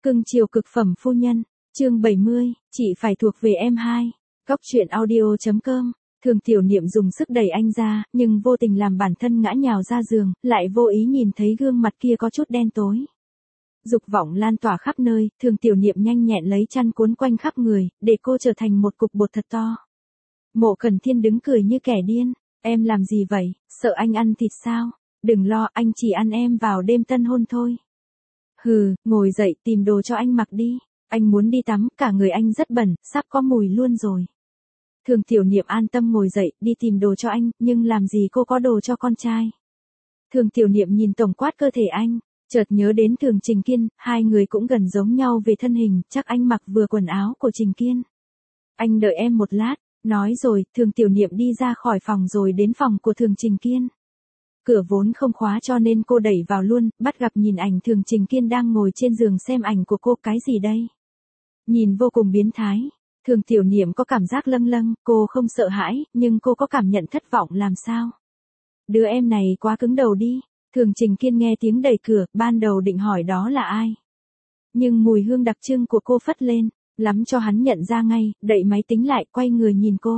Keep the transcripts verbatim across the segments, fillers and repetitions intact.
Cưng chiều cực phẩm phu nhân, chương bảy mươi, chị phải thuộc về em hai. Góc truyện audio chấm com. Thường Tiểu Niệm dùng sức đẩy anh ra, nhưng vô tình làm bản thân ngã nhào ra giường, lại vô ý nhìn thấy gương mặt kia có chút đen tối. Dục vọng lan tỏa khắp nơi, Thường Tiểu Niệm nhanh nhẹn lấy chăn cuốn quanh khắp người, để cô trở thành một cục bột thật to. Mộ Cẩn Thiên đứng cười như kẻ điên, em làm gì vậy, sợ anh ăn thịt sao? Đừng lo, anh chỉ ăn em vào đêm tân hôn thôi. Hừ, ngồi dậy tìm đồ cho anh mặc đi, anh muốn đi tắm, cả người anh rất bẩn, sắp có mùi luôn rồi. Thường Tiểu Niệm an tâm ngồi dậy, đi tìm đồ cho anh, nhưng làm gì cô có đồ cho con trai. Thường Tiểu Niệm nhìn tổng quát cơ thể anh, chợt nhớ đến Thường Trình Kiên, hai người cũng gần giống nhau về thân hình, chắc anh mặc vừa quần áo của Trình Kiên. Anh đợi em một lát, nói rồi, Thường Tiểu Niệm đi ra khỏi phòng rồi đến phòng của Thường Trình Kiên. Cửa vốn không khóa cho nên cô đẩy vào luôn, bắt gặp nhìn ảnh Thường Trình Kiên đang ngồi trên giường xem ảnh của cô, cái gì đây? Nhìn vô cùng biến thái. Thường Tiểu Niệm có cảm giác lâng lâng, cô không sợ hãi, nhưng cô có cảm nhận thất vọng làm sao? Đứa em này quá cứng đầu đi. Thường Trình Kiên nghe tiếng đẩy cửa, ban đầu định hỏi đó là ai. Nhưng mùi hương đặc trưng của cô phất lên, lắm cho hắn nhận ra ngay, đậy máy tính lại, quay người nhìn cô.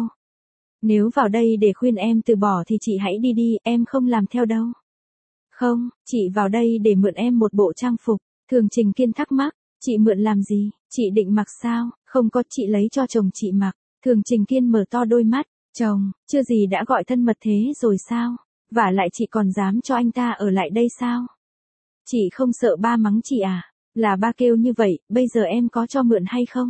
Nếu vào đây để khuyên em từ bỏ thì chị hãy đi đi, em không làm theo đâu. Không, chị vào đây để mượn em một bộ trang phục. Thường Trình Kiên thắc mắc, chị mượn làm gì, chị định mặc sao? Không có, chị lấy cho chồng chị mặc. Thường Trình Kiên mở to đôi mắt, chồng, chưa gì đã gọi thân mật thế rồi sao? Vả lại chị còn dám cho anh ta ở lại đây sao? Chị không sợ ba mắng chị à? Là ba kêu như vậy, bây giờ em có cho mượn hay không?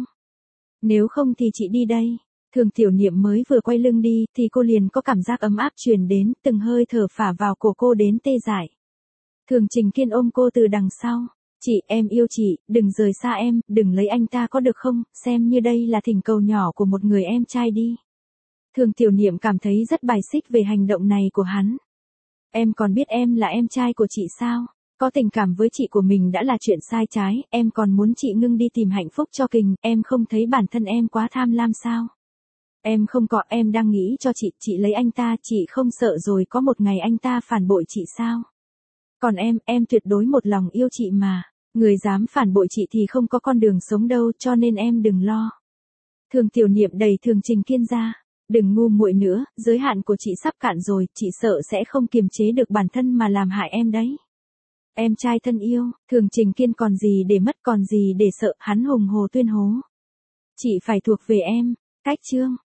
Nếu không thì chị đi đây. Thường Tiểu Niệm mới vừa quay lưng đi, thì cô liền có cảm giác ấm áp truyền đến, từng hơi thở phả vào cổ cô đến tê dại. Thường Trình Kiên ôm cô từ đằng sau. Chị, em yêu chị, đừng rời xa em, đừng lấy anh ta có được không, xem như đây là thỉnh cầu nhỏ của một người em trai đi. Thường Tiểu Niệm cảm thấy rất bài xích về hành động này của hắn. Em còn biết em là em trai của chị sao? Có tình cảm với chị của mình đã là chuyện sai trái, em còn muốn chị ngưng đi tìm hạnh phúc cho Kình, em không thấy bản thân em quá tham lam sao? Em không có, em đang nghĩ cho chị, chị lấy anh ta, chị không sợ rồi có một ngày anh ta phản bội chị sao? Còn em, em tuyệt đối một lòng yêu chị mà, người dám phản bội chị thì không có con đường sống đâu, cho nên em đừng lo. Thường Tiểu Niệm đẩy Thường Trình Kiên ra, đừng ngu muội nữa, giới hạn của chị sắp cạn rồi, chị sợ sẽ không kiềm chế được bản thân mà làm hại em đấy. Em trai thân yêu, Thường Trình Kiên còn gì để mất, còn gì để sợ, hắn hùng hồ tuyên hố. Chị phải thuộc về em, cách chương.